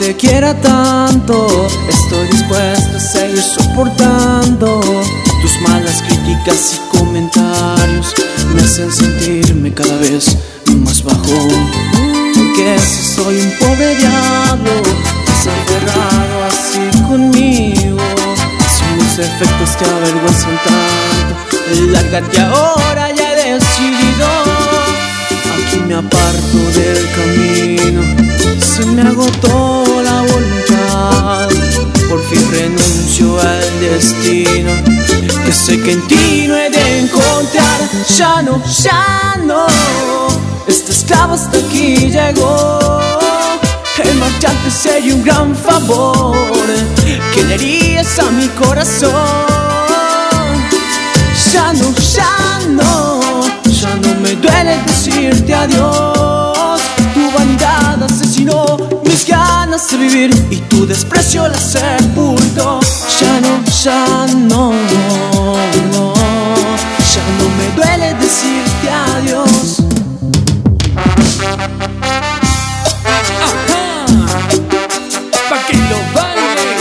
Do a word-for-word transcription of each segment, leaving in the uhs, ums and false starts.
te quiera tanto, estoy dispuesto a seguir soportando tus malas críticas y comentarios. Me hacen sentirme cada vez más bajo, porque si soy un pobre diablo, desaferrado así conmigo, si mis defectos te avergüenzan tanto, lárgate ahora, ya he decidido. Aquí me aparto del camino, se me agotó la voluntad, por fin renuncio al destino, que sé que en ti no he de encontrar. Ya no, ya no, este esclavo hasta aquí llegó. El marcharte sería un gran favor, que le harías a mi corazón. Ya no, ya no, ya no me duele decirte adiós. Tu vanidad asesinó mis ganas de vivir y tu desprecio la sepultó. Ya no, ya no, no, ya no me duele decirte adiós. Ajá, pa' que lo bailes.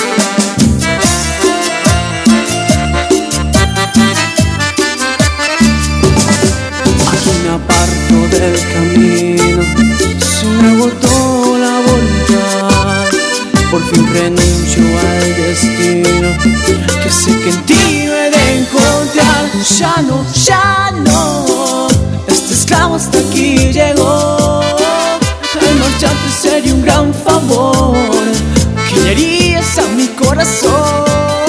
Aquí me aparto del camino, se me agotó la voluntad, por fin renuncio al destino, que sé que en ti no he de encontrar. Ya no, ya no, este esclavo hasta aquí llegó. Al marcharte sería un gran favor, que le harías a mi corazón.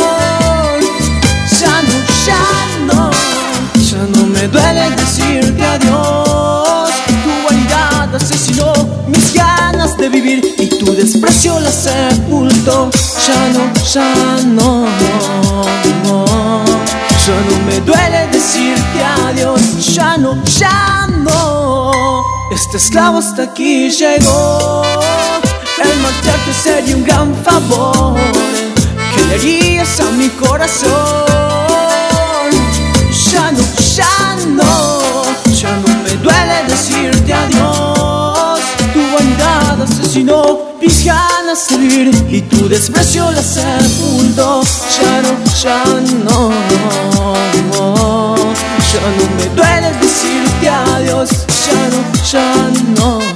Ya no, ya no, ya no me duele decirte adiós. Tu vanidad asesinó mis ganas de vivir y tu desprecio la sepultó. Ya no, ya no, no, ya no me duele decirte adiós. Ya no, ya no, este esclavo hasta aquí llegó. El marcharte sería un gran favor, que le harías a mi corazón. Ya no, ya no, ya no me duele decirte adiós. Tu vanidad asesinó mis ganas de vivir y tu desprecio la sepultó. Ya no, ya no, ya no me duele decirte adiós. Ya no, ya no.